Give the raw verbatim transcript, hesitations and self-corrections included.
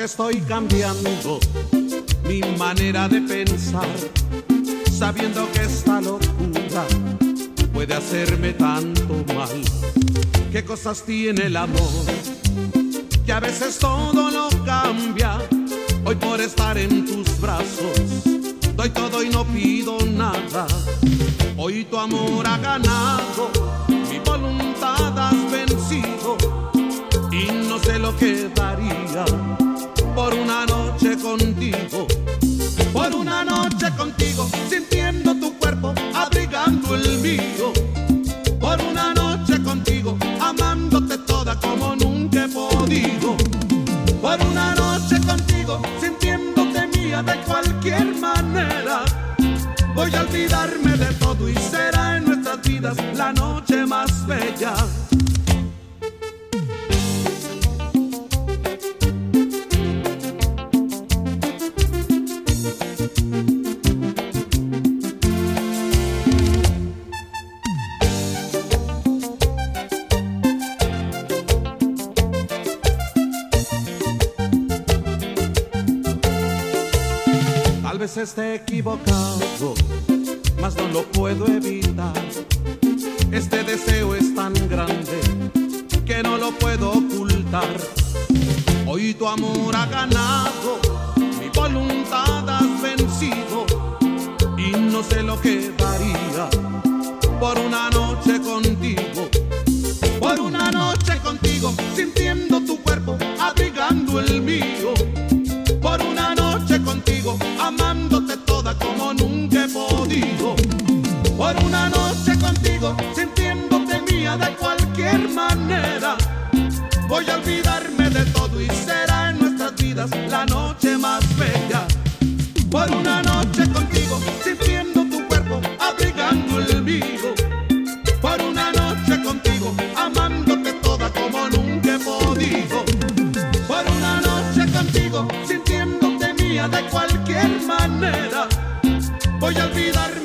que estoy cambiando mi manera de pensar, sabiendo que esta locura puede hacerme tanto mal. ¿Qué cosas tiene el amor? Que a veces todo lo cambia. Hoy por estar en tus brazos doy todo y no pido nada. Hoy tu amor ha ganado, mi voluntad has vencido, y no sé lo que daría por una noche contigo. Por una noche contigo, sintiendo tu cuerpo, abrigando el mío. Por una noche contigo, amándote toda como nunca he podido. Por una noche contigo, sintiéndote mía de cualquier manera. Voy a olvidarme de todo y será en nuestras vidas la noche más bella. Tal vez esté equivocado, mas no lo puedo evitar. Este deseo es tan grande que no lo puedo ocultar. Hoy tu amor ha ganado, mi voluntad has vencido, y no sé lo que daría por una noche contigo. Por una noche contigo, sintiendo tu cuerpo, abrigando el mío. Por una noche contigo, amándote toda como nunca he podido. Por una noche contigo, sintiéndote mía de cualquier manera. Voy a olvidarme de todo y será en nuestras vidas la noche más bella. Por una noche contigo, sintiendo tu cuerpo, abrigando el mío. Por una noche contigo, amándote toda como nunca he podido. Por una noche contigo, sintiéndote mía de cualquier manera. Voy a olvidarme